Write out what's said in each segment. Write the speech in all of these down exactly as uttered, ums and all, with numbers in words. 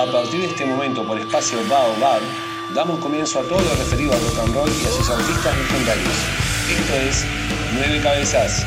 A partir de este momento, por espacio Baobab, damos comienzo a todo lo referido al rock and roll y a sus artistas legendarios. Esto es Nueve Cabezas.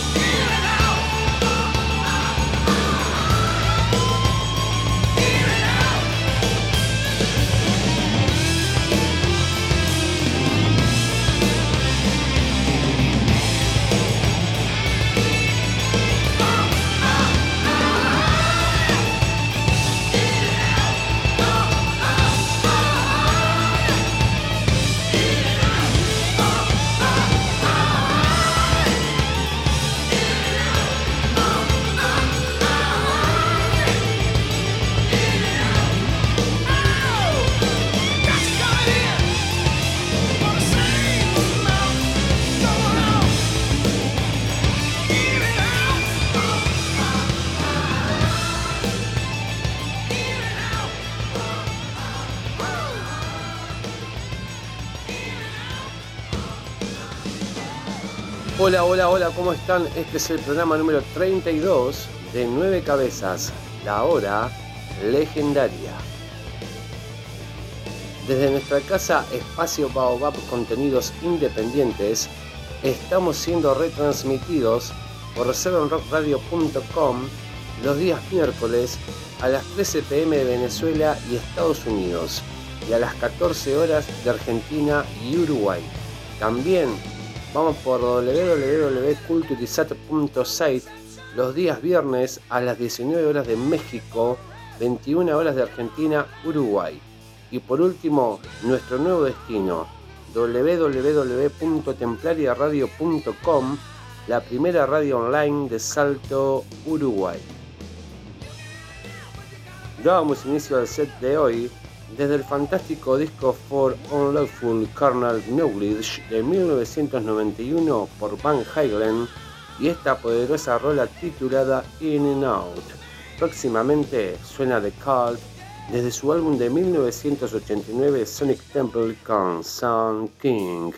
Hola, hola, hola, ¿cómo están? Este es el programa número treinta y dos de Nueve Cabezas, la hora legendaria. Desde nuestra casa Espacio Baobab Contenidos Independientes, estamos siendo retransmitidos por seven rock radio punto com los días miércoles a las trece pm de Venezuela y Estados Unidos y a las catorce horas de Argentina y Uruguay. También vamos por doble u doble u doble u punto culturizat punto site los días viernes a las diecinueve horas de México, veintiuna horas de Argentina, Uruguay. Y por último, nuestro nuevo destino, doble u doble u doble u punto templaria radio punto com, la primera radio online de Salto, Uruguay. Dábamos inicio al set de hoy desde el fantástico disco For Unlawful Carnal Knowledge de mil novecientos noventa y uno por Van Halen y esta poderosa rola titulada In and Out. Próximamente suena The Cult desde su álbum de mil novecientos ochenta y nueve Sonic Temple con Sun King.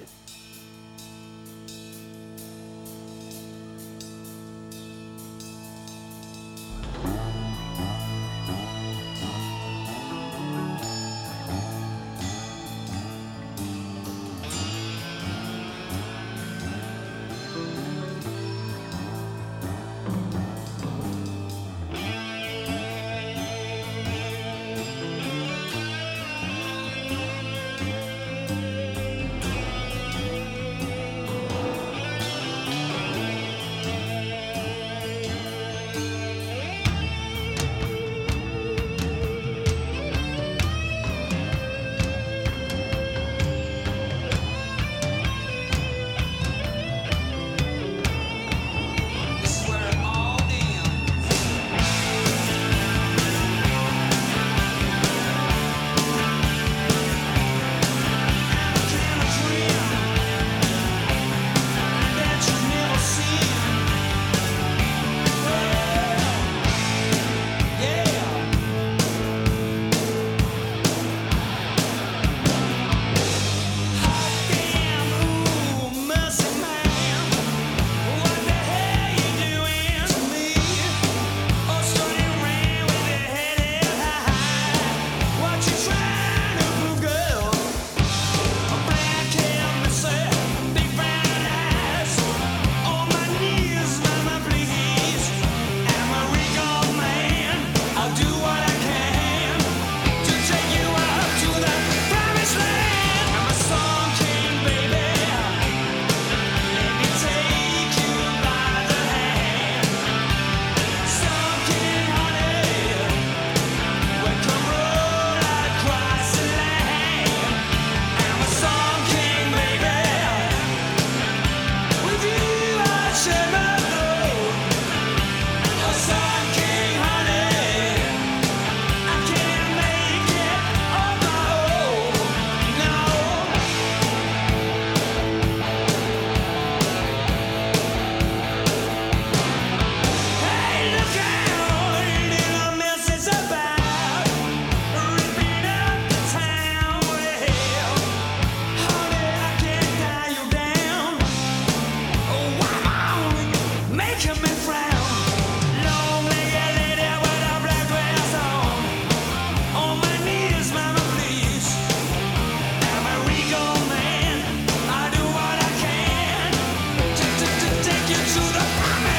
To the promise.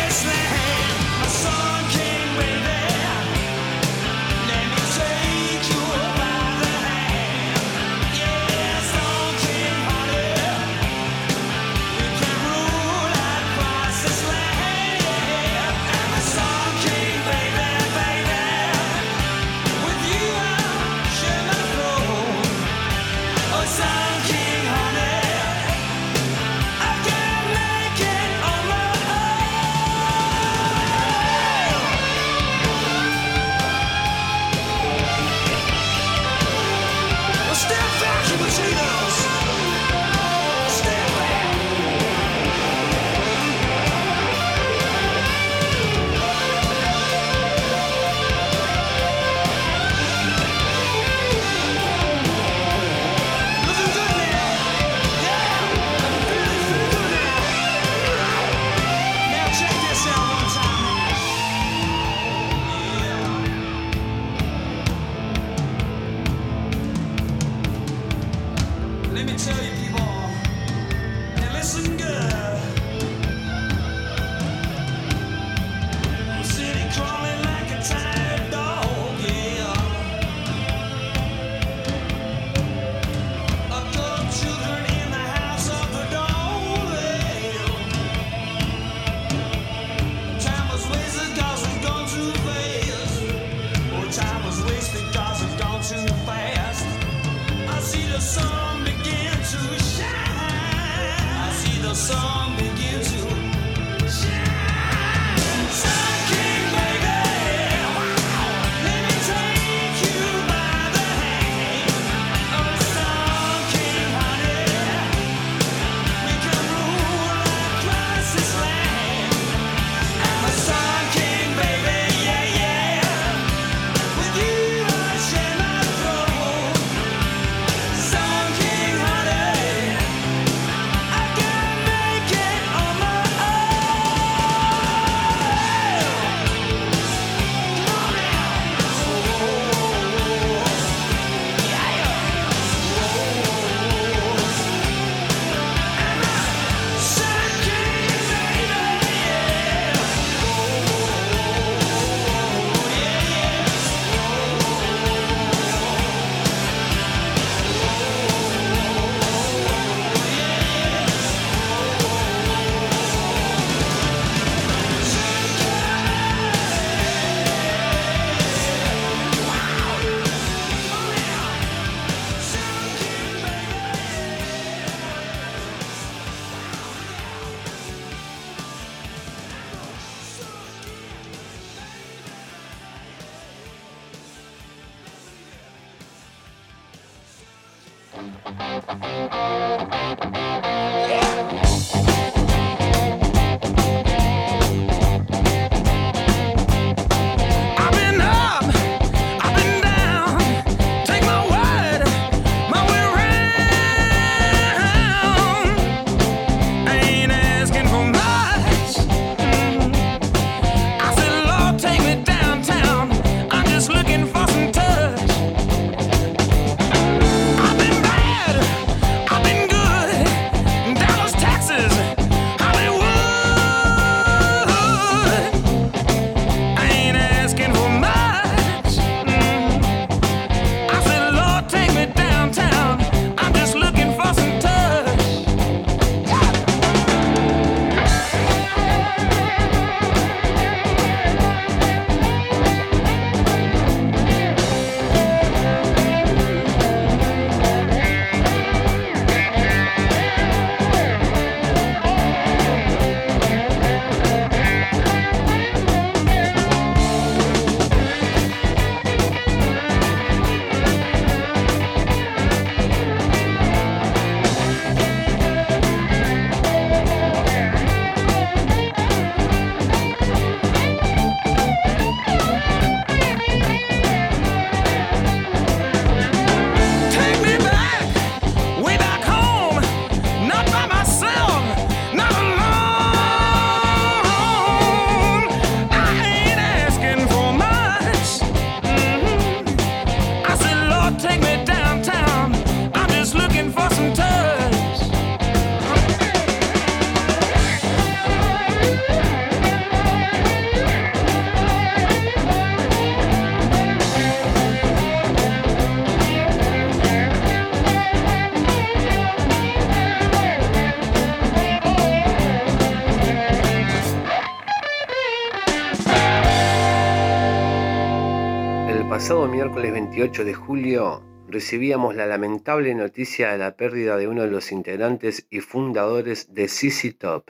pasado miércoles veintiocho de julio recibíamos la lamentable noticia de la pérdida de uno de los integrantes y fundadores de Z Z Top.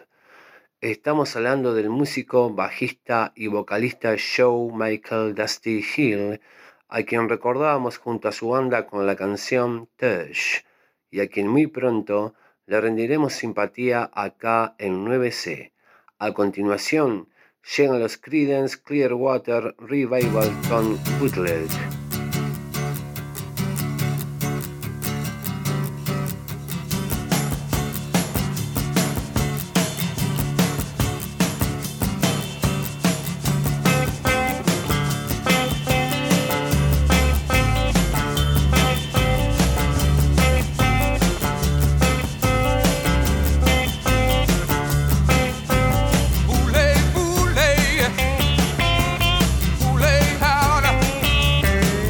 Estamos hablando del músico, bajista y vocalista Joe Michael Dusty Hill, a quien recordábamos junto a su banda con la canción Touch, y a quien muy pronto le rendiremos simpatía acá en nueve C. A continuación, llegan los Creedence Clearwater Revival con Bootleg. Bootleg, bootleg, bootleg, how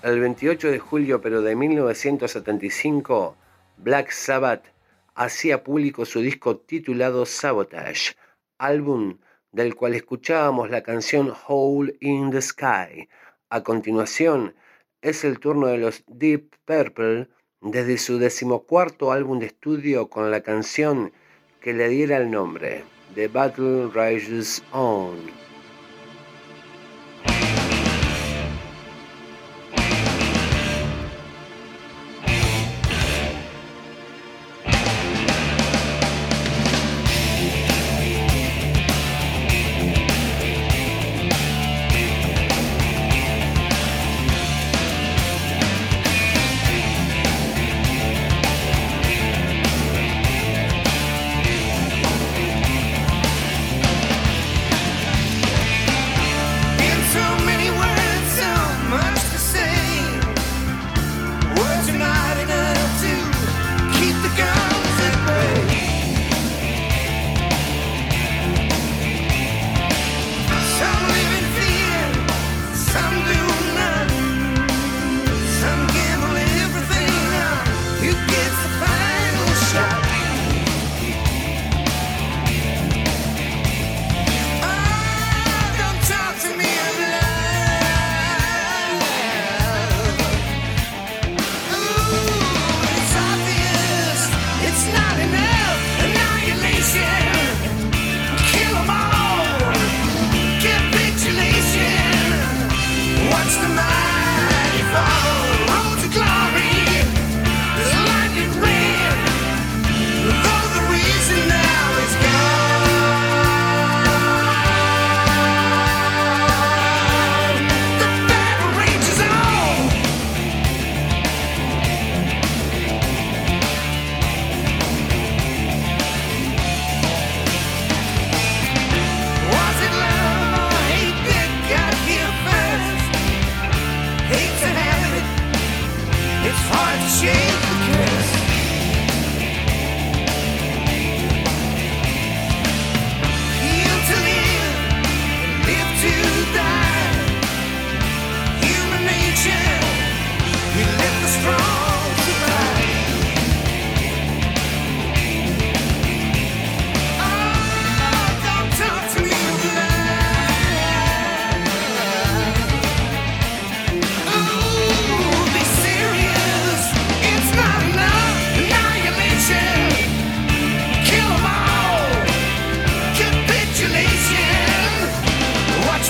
El veintiocho de julio pero de mil novecientos setenta y cinco, Black Sabbath hacía público su disco titulado Sabotage, álbum del cual escuchábamos la canción Hole in the Sky. A continuación, es el turno de los Deep Purple desde su decimocuarto álbum de estudio con la canción que le diera el nombre, The Battle Rages On.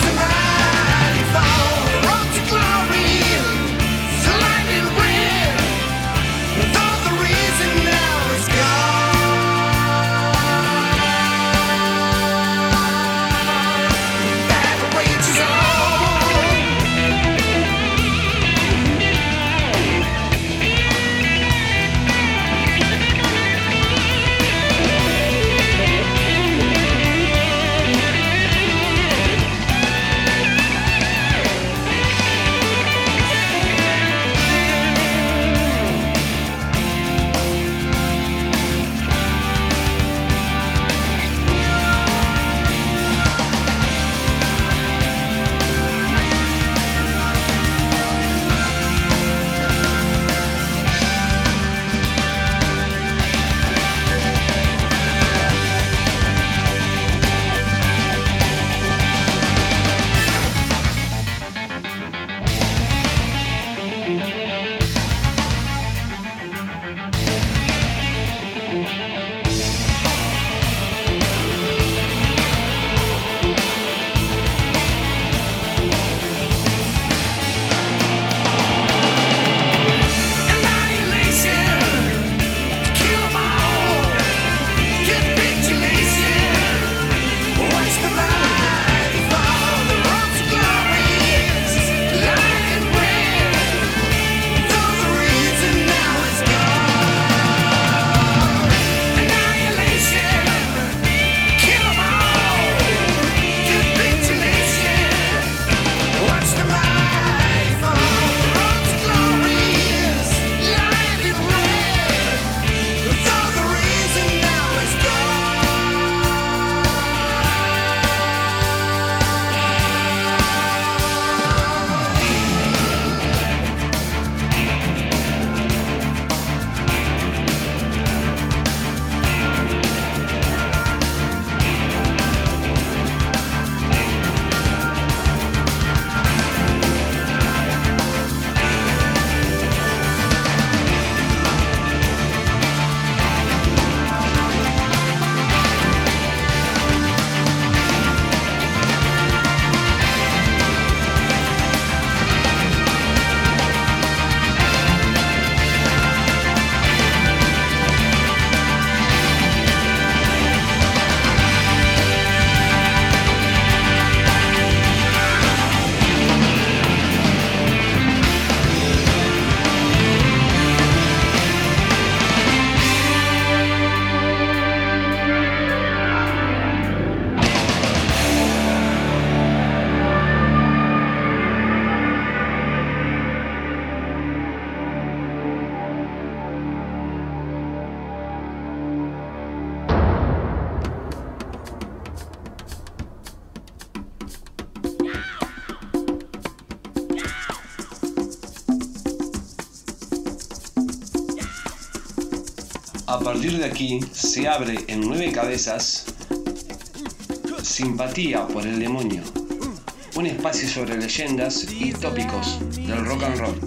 Watch the mighty fall, road to glory, the lightning wind. A partir de aquí se abre en nueve cabezas Simpatía por el Demonio, un espacio sobre leyendas y tópicos del rock and roll.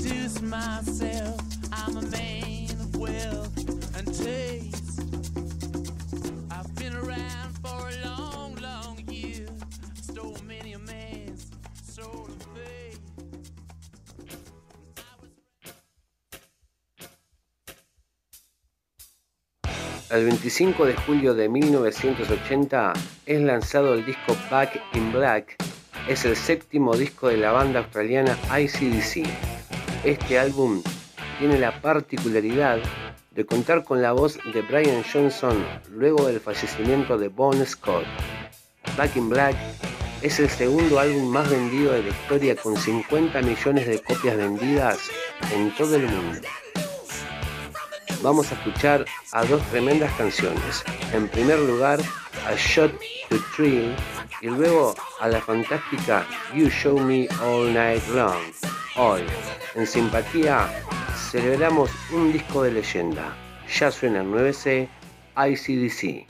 El veinticinco de julio de mil novecientos ochenta es lanzado el disco Back in Black. Es el séptimo disco de la banda australiana A C D C. Este álbum tiene la particularidad de contar con la voz de Brian Johnson luego del fallecimiento de Bon Scott. Back in Black es el segundo álbum más vendido de la historia con cincuenta millones de copias vendidas en todo el mundo. Vamos a escuchar a dos tremendas canciones. En primer lugar, a Shot to Thrill y luego a la fantástica You Show Me All Night Long. Hoy, en Simpatía, celebramos un disco de leyenda. Ya suena en nueve C, A C D C.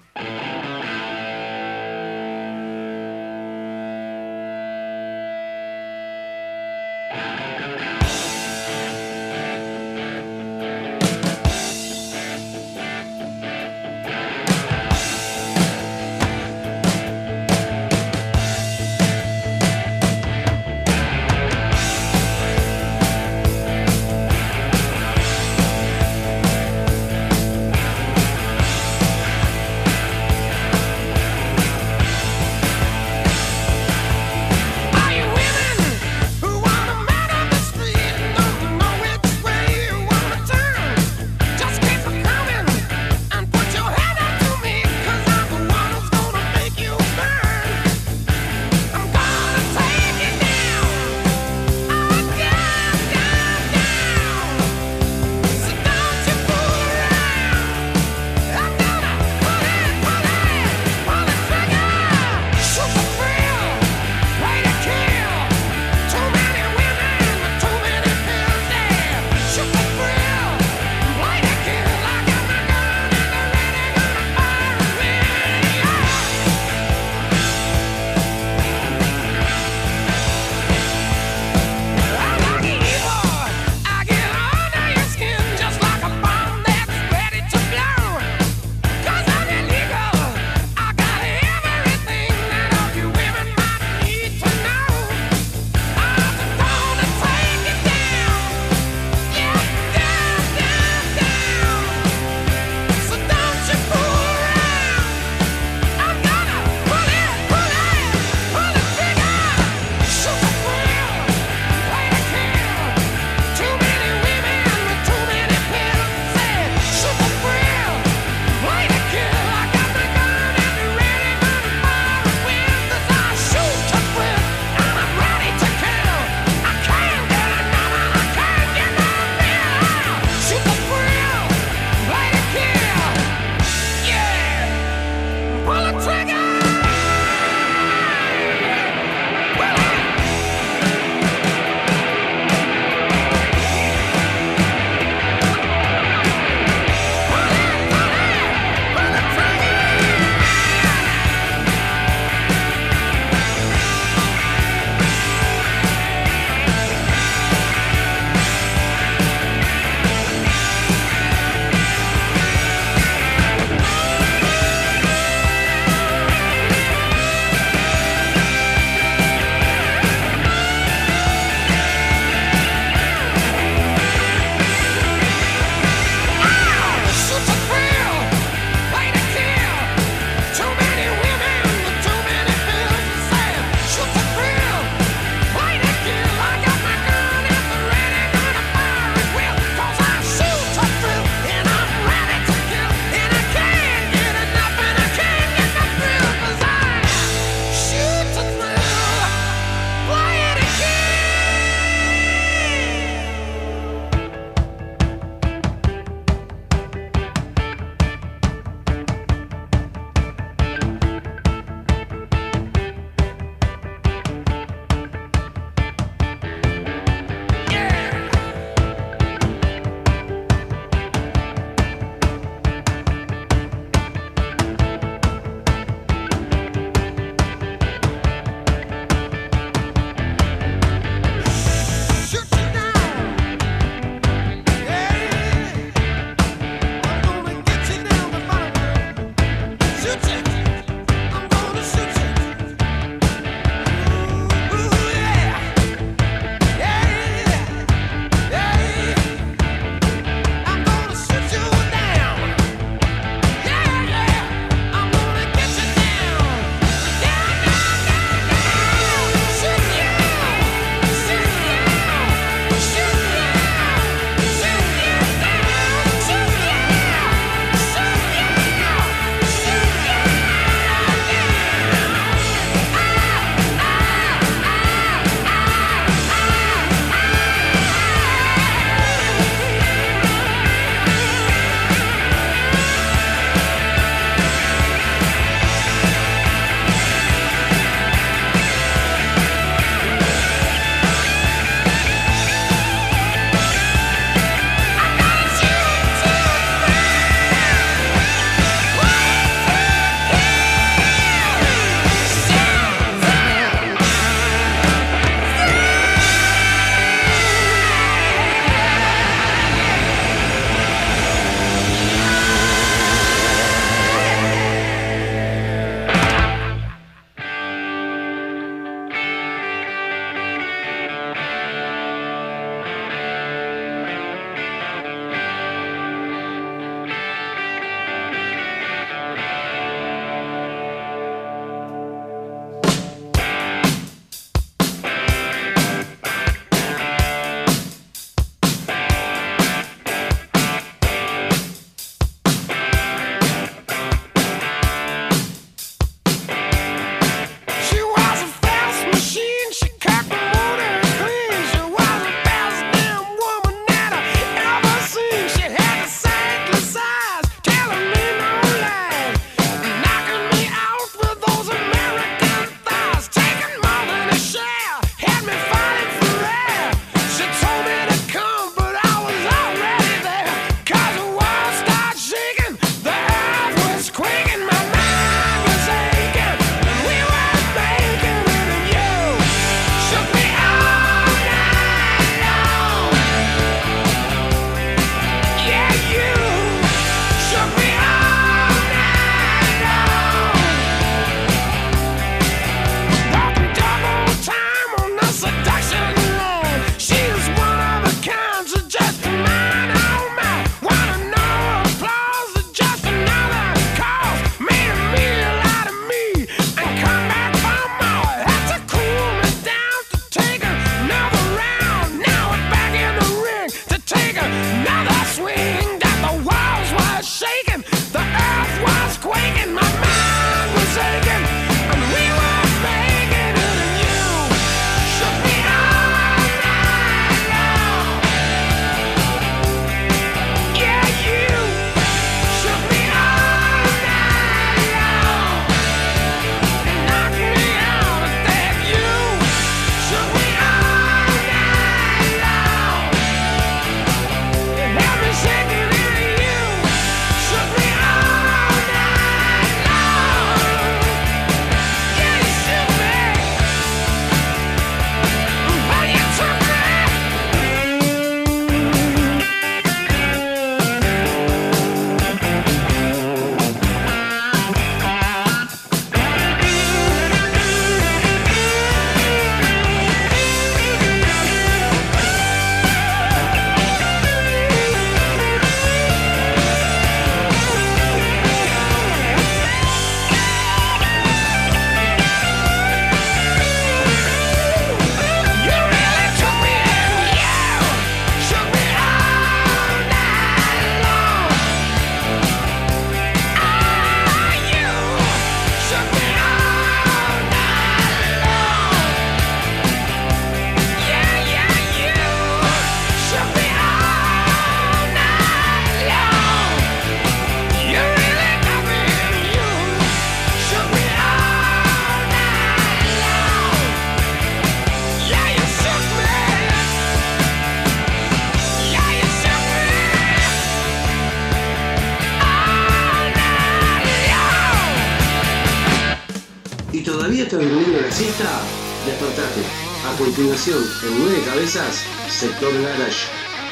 estás durmiendo la siesta? Despertate. A continuación, en Nueve Cabezas, Sector Garage.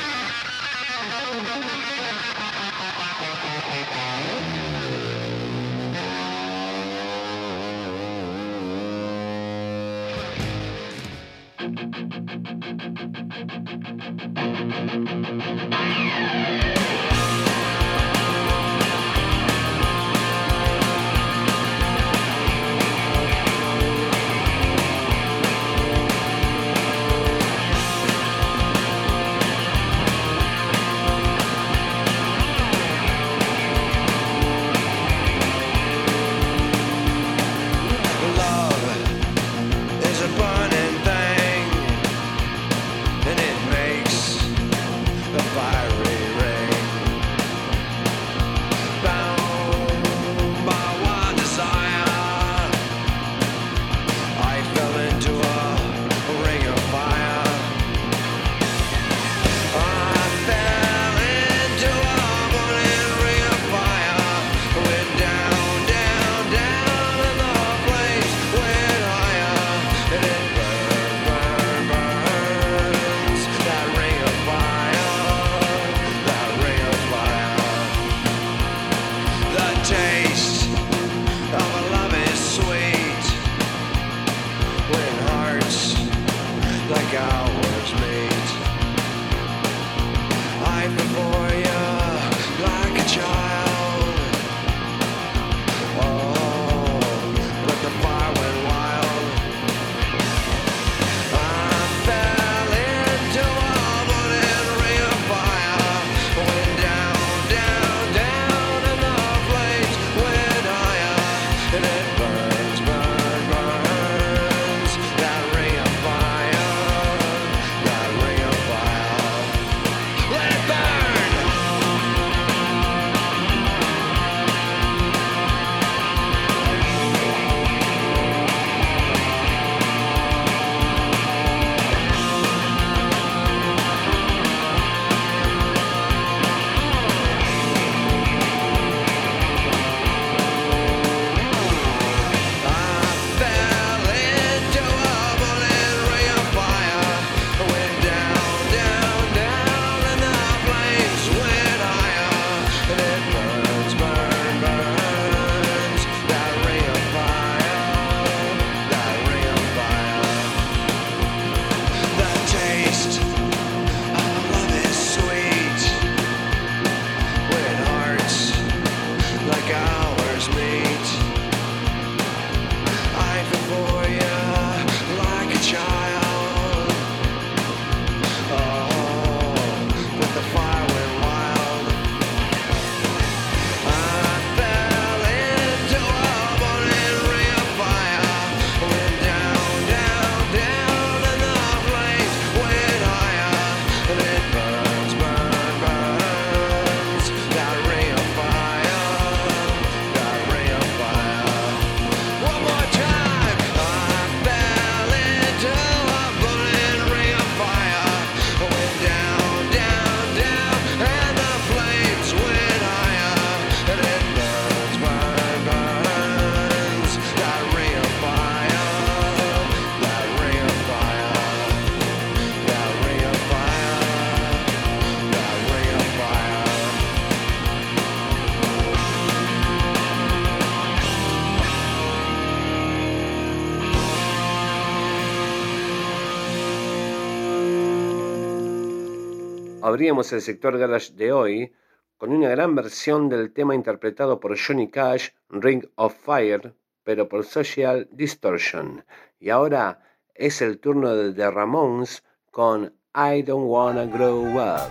Abríamos el sector garage de hoy con una gran versión del tema interpretado por Johnny Cash, Ring of Fire, pero por Social Distortion. Y ahora es el turno de The Ramones con I Don't Wanna Grow Up.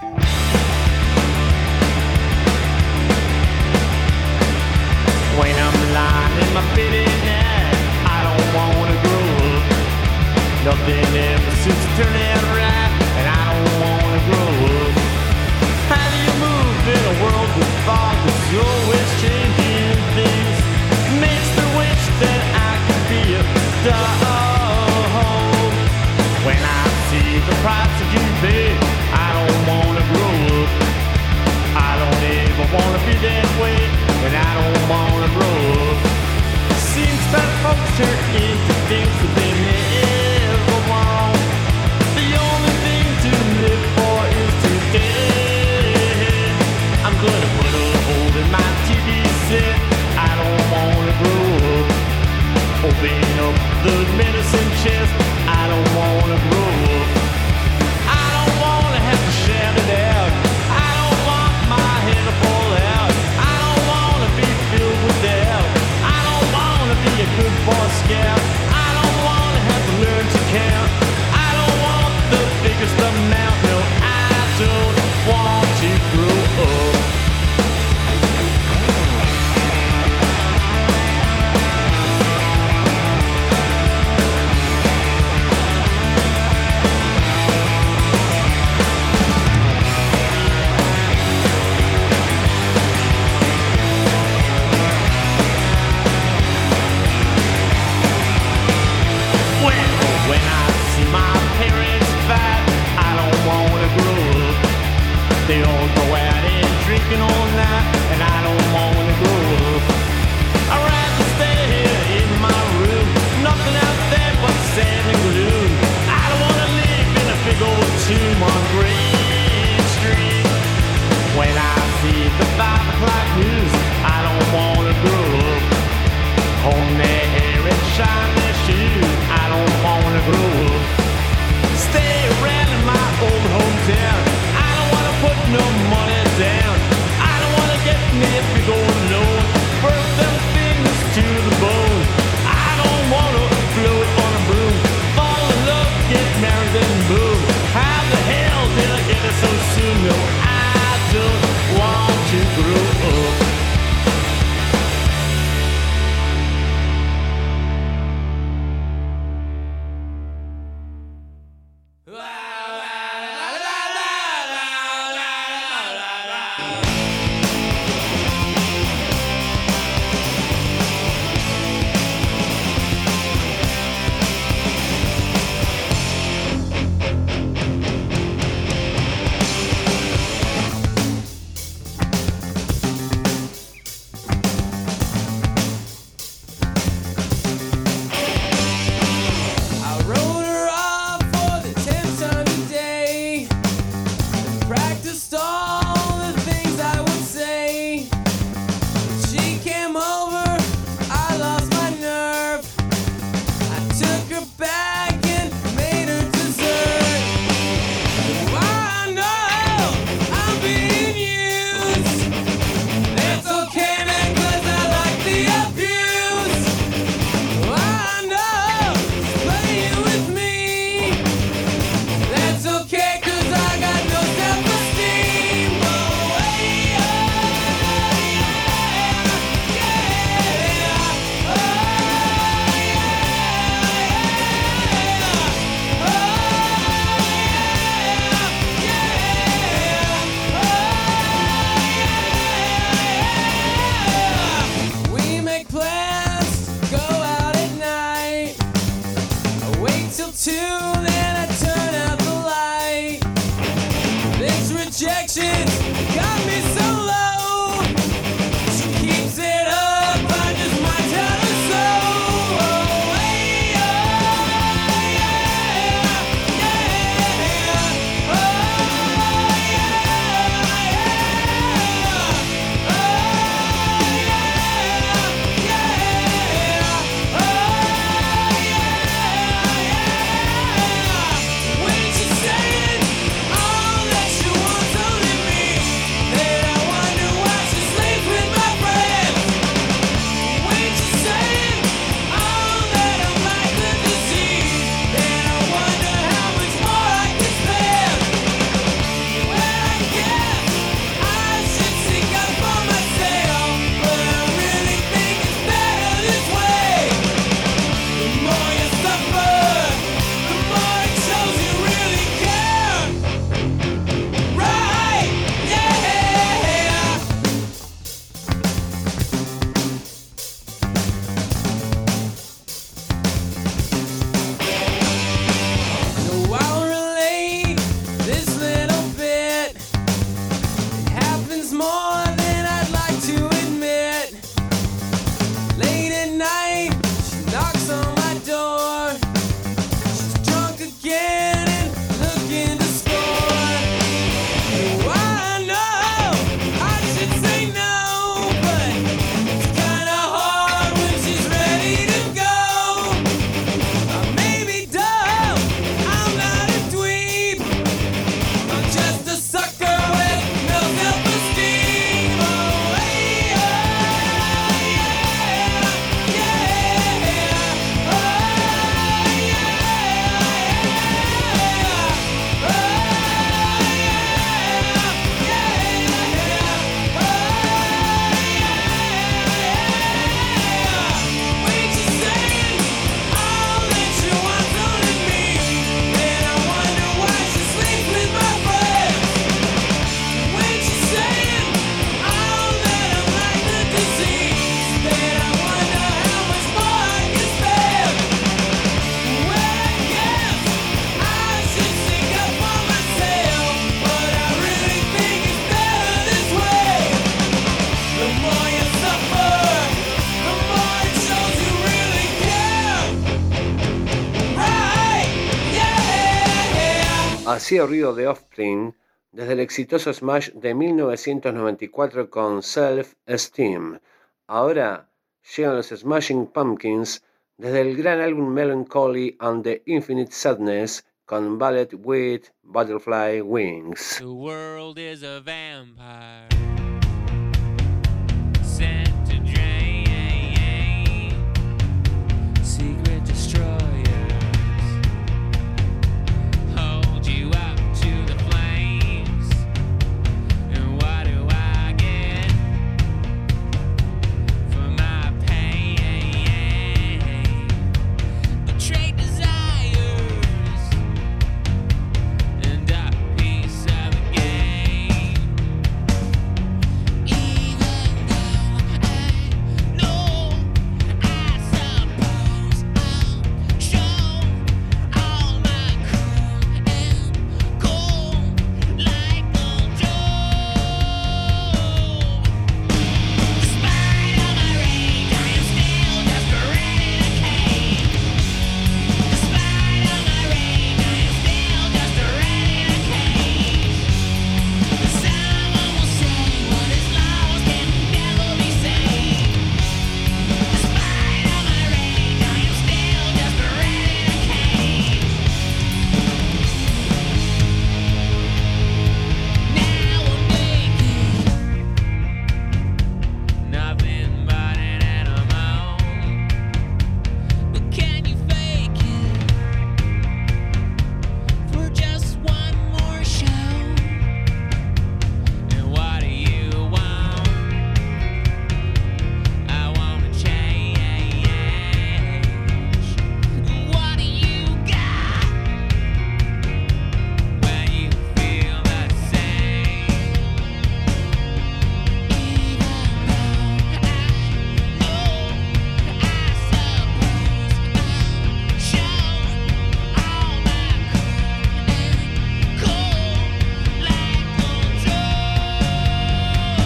When I'm lying in my bed at night, I don't wanna grow up. Nothing ever seems to turn out right, and I don't wanna grow up. How do you move in a world with fog that's always changing things? Makes me wish that I could be a star. When I see the price that you pay, I don't wanna grow up. I don't ever wanna be that way, and I don't wanna grow up. Seems that folks turn into things that they never want. The only thing to live for is today. I'm gonna put a hole in my T V set. I don't wanna grow up. Open up the medicine chest. I don't wanna grow up. I don't wanna have to shout it out. I don't want my head to fall out. I don't wanna be filled with doubt. I don't wanna be a good boy scout. I don't wanna Hacía ruido de Offspring desde el exitoso Smash de mil novecientos noventa y cuatro con Self-Esteem. Ahora llegan los Smashing Pumpkins desde el gran álbum Melancholy and the Infinite Sadness con Ballet with Butterfly Wings. The world is a vampire sent to drain secret destroyers hold you up to the flames, and what do I get for my pain? Betrayed desires and a piece of the game. Even though I know, I suppose I'll show all my cruel and cold like the Joe. Despite all my rage, I am still just a rat in a cage. Despite all my rage, I am still just a rat in a cage. Someone will say what is lost can never be saved. Despite all my rage, I am still just a rat in a cage. Now I'm naked, nothing but an animal. But can you fake it for just one more show? And what do you want? I wanna change. What do you got when you feel the same? Even though I know, I suppose I'll show all my cruel and cold like the Joe.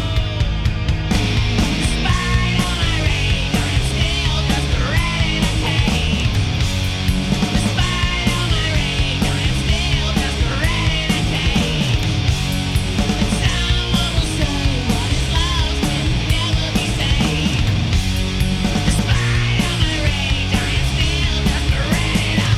Despite all my rage, I am still just a rat in a cage. Despite all my rage, I am still just a rat in a cage. And someone will say what is lost can never be saved. Despite all my rage, I am still just a rat in a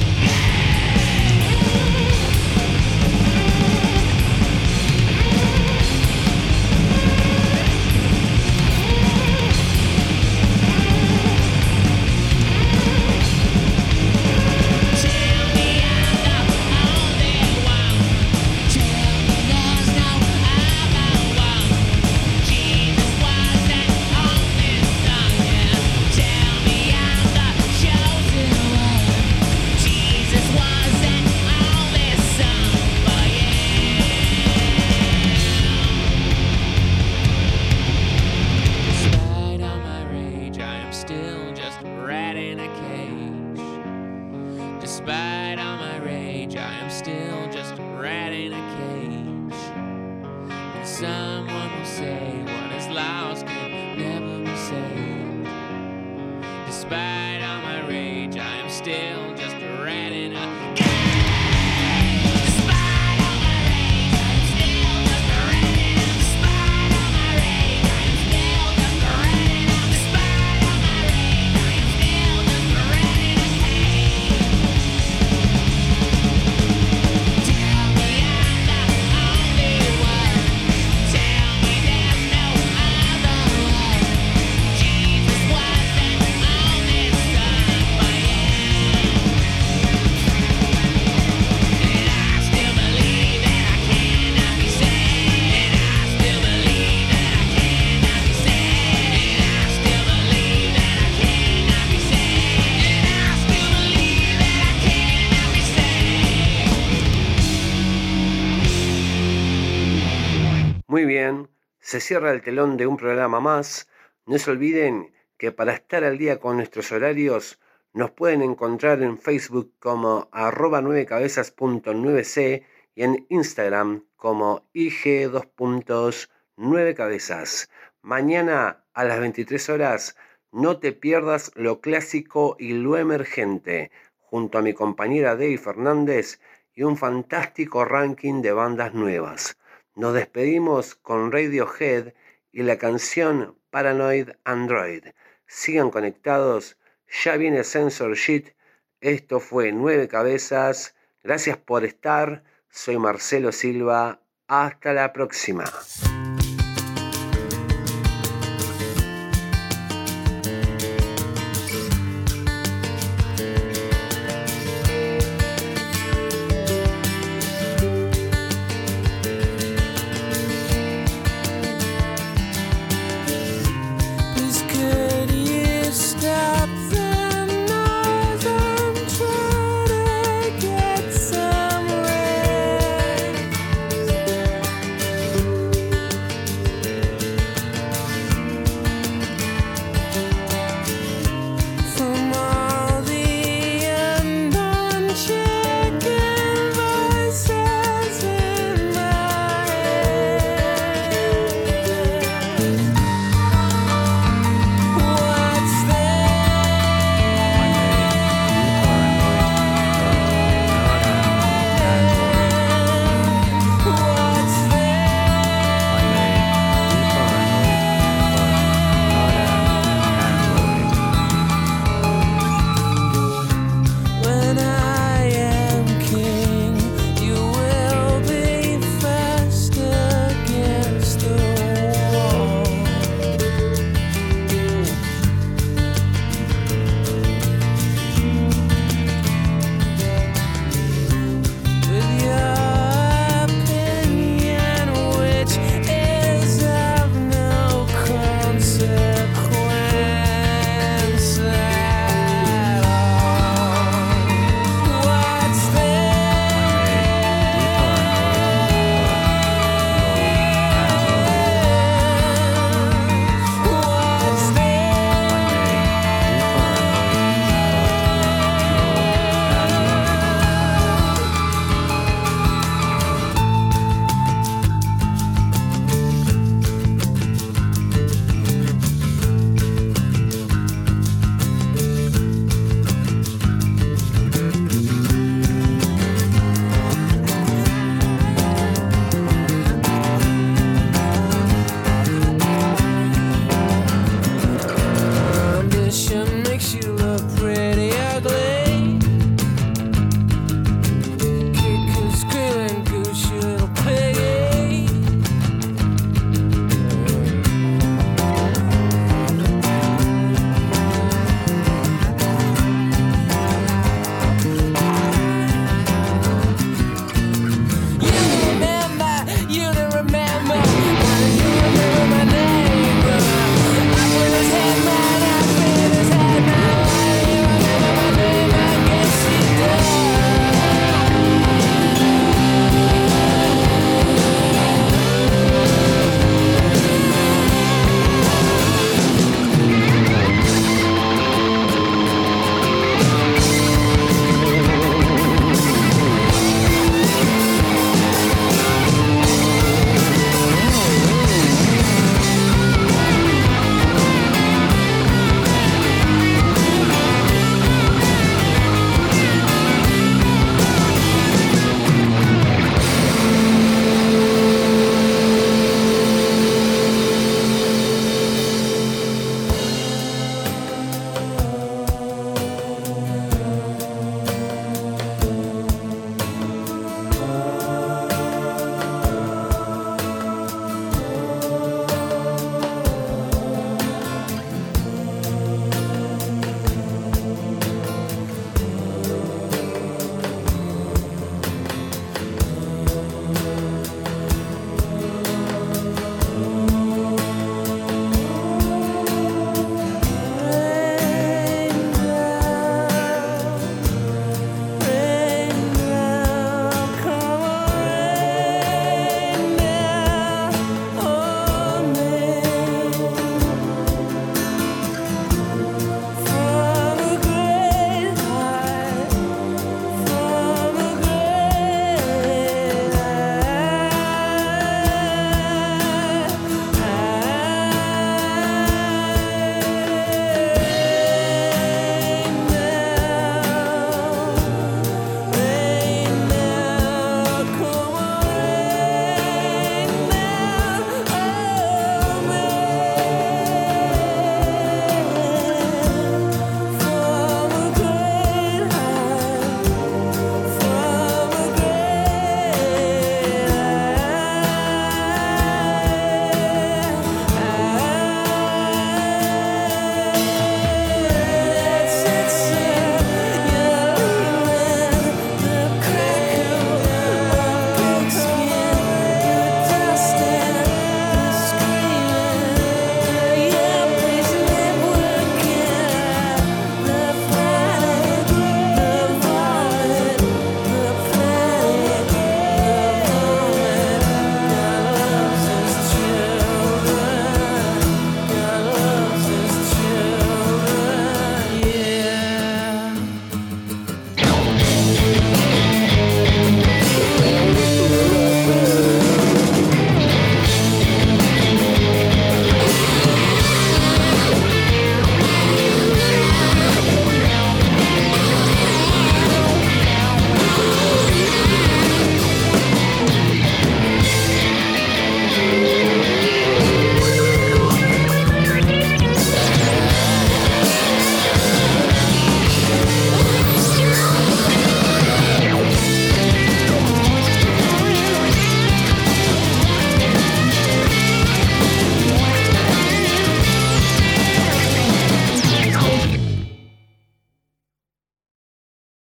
Tell me I'm the only one. Tell me there's no other one. Jesus wasn't on this song, yeah. Tell me I'm the chosen one. Jesus wasn't on this song, but despite all my rage, I am still just a rat in a cage. Despite all my rage, I am still just a rat in a cage. And someone will say what is lost can never be saved. Despite all my rage, I am still just a rat in a cage. Despite all my rage, I am still just a rat in a Despite all my rage, I am still just a rat in a Despite all my rage, I am still just a rat in a cage. Tell me I'm the only one. Tell me there's no other one. Jesus wasn't on this song, but and I still believe that I cannot be saved. And I still believe that I cannot be saved. And I still believe that I cannot be saved. And I still believe that I cannot be saved. Muy bien, se cierra el telón de un programa más. No se olviden que para estar al día con nuestros horarios nos pueden encontrar en Facebook como arroba nueve cabezas punto nueve c y en Instagram como I G dos puntos nueve cabezas. Mañana a las veintitrés horas no te pierdas lo clásico y lo emergente, junto a mi compañera Debbie Fernández y un fantástico ranking de bandas nuevas. Nos despedimos con Radiohead y la canción Paranoid Android. Sigan conectados, ya viene Censorship. Esto fue Nueve Cabezas. Gracias por estar. Soy Marcelo Silva. Hasta la próxima.